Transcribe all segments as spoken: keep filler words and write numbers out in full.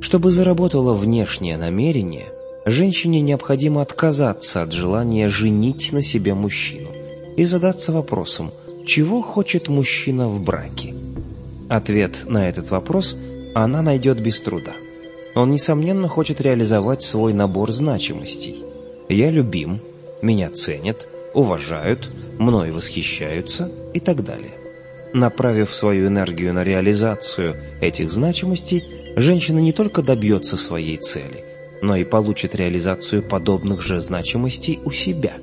Чтобы заработало внешнее намерение, женщине необходимо отказаться от желания женить на себе мужчину и задаться вопросом, чего хочет мужчина в браке. Ответ на этот вопрос она найдет без труда. Он, несомненно, хочет реализовать свой набор значимостей. «Я любим», «меня ценят», «уважают», «мной восхищаются» и так далее. Направив свою энергию на реализацию этих значимостей, женщина не только добьется своей цели, но и получит реализацию подобных же значимостей у себя.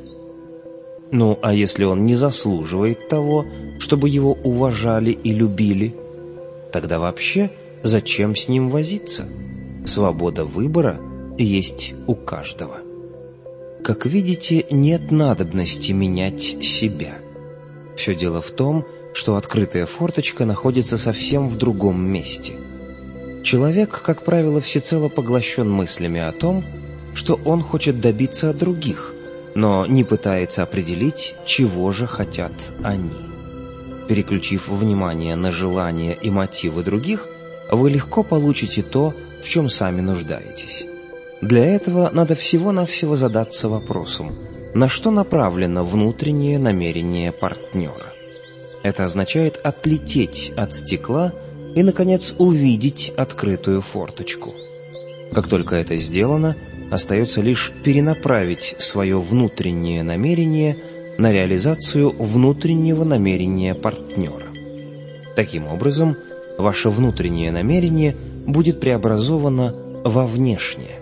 Ну, а если он не заслуживает того, чтобы его уважали и любили, тогда вообще зачем с ним возиться? Свобода выбора есть у каждого. Как видите, нет надобности менять себя. Все дело в том, что открытая форточка находится совсем в другом месте. Человек, как правило, всецело поглощен мыслями о том, что он хочет добиться от других, но не пытается определить, чего же хотят они. Переключив внимание на желания и мотивы других, вы легко получите то, в чем сами нуждаетесь. Для этого надо всего-навсего задаться вопросом, на что направлено внутреннее намерение партнера. Это означает отлететь от стекла и, наконец, увидеть открытую форточку. Как только это сделано, остается лишь перенаправить свое внутреннее намерение на реализацию внутреннего намерения партнера. Таким образом, ваше внутреннее намерение будет преобразовано во внешнее.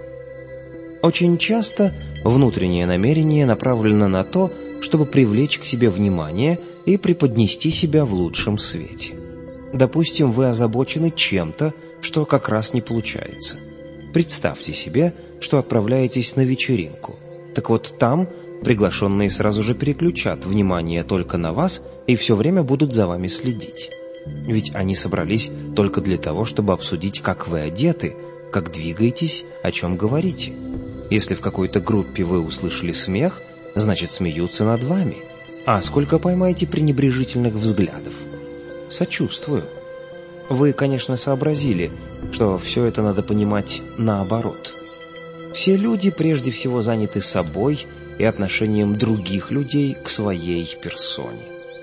Очень часто внутреннее намерение направлено на то, чтобы привлечь к себе внимание и преподнести себя в лучшем свете. Допустим, вы озабочены чем-то, что как раз не получается. Представьте себе, что отправляетесь на вечеринку. Так вот, там приглашенные сразу же переключат внимание только на вас и все время будут за вами следить. Ведь они собрались только для того, чтобы обсудить, как вы одеты, как двигаетесь, о чем говорите. Если в какой-то группе вы услышали смех, значит, смеются над вами. А сколько поймаете пренебрежительных взглядов? Сочувствую. Вы, конечно, сообразили, что все это надо понимать наоборот. Все люди прежде всего заняты собой и отношением других людей к своей персоне,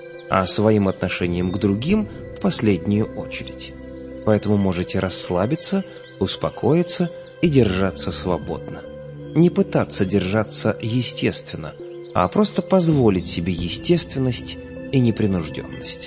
а своим отношением к другим в последнюю очередь. Поэтому можете расслабиться, успокоиться и держаться свободно. Не пытаться держаться естественно, а просто позволить себе естественность и непринужденность.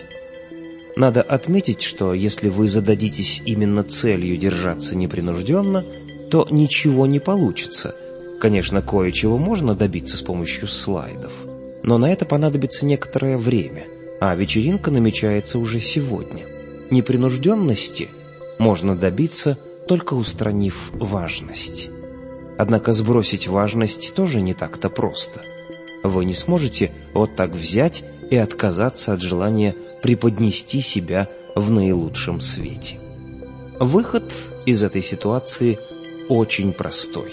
Надо отметить, что если вы зададитесь именно целью держаться непринужденно, то ничего не получится. Конечно, кое-чего можно добиться с помощью слайдов, но на это понадобится некоторое время, а вечеринка намечается уже сегодня. Непринужденности можно добиться, только устранив важность. Однако сбросить важность тоже не так-то просто. Вы не сможете вот так взять и отказаться от желания преподнести себя в наилучшем свете. Выход из этой ситуации очень простой.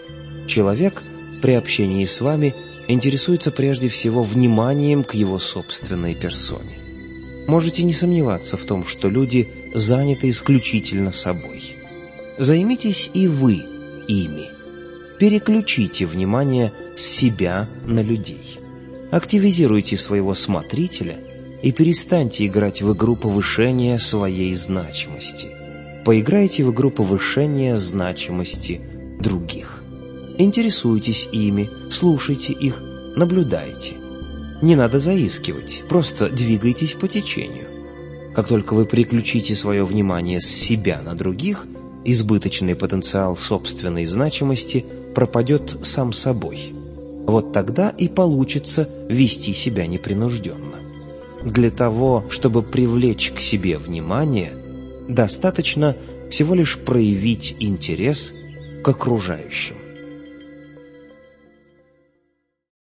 Человек при общении с вами интересуется прежде всего вниманием к его собственной персоне. Можете не сомневаться в том, что люди заняты исключительно собой. Займитесь и вы ими. Переключите внимание с себя на людей. Активизируйте своего смотрителя и перестаньте играть в игру повышения своей значимости. Поиграйте в игру повышения значимости других. Интересуйтесь ими, слушайте их, наблюдайте. Не надо заискивать, просто двигайтесь по течению. Как только вы переключите свое внимание с себя на других, избыточный потенциал собственной значимости пропадет сам собой. Вот тогда и получится вести себя непринужденно. Для того, чтобы привлечь к себе внимание, достаточно всего лишь проявить интерес к окружающим.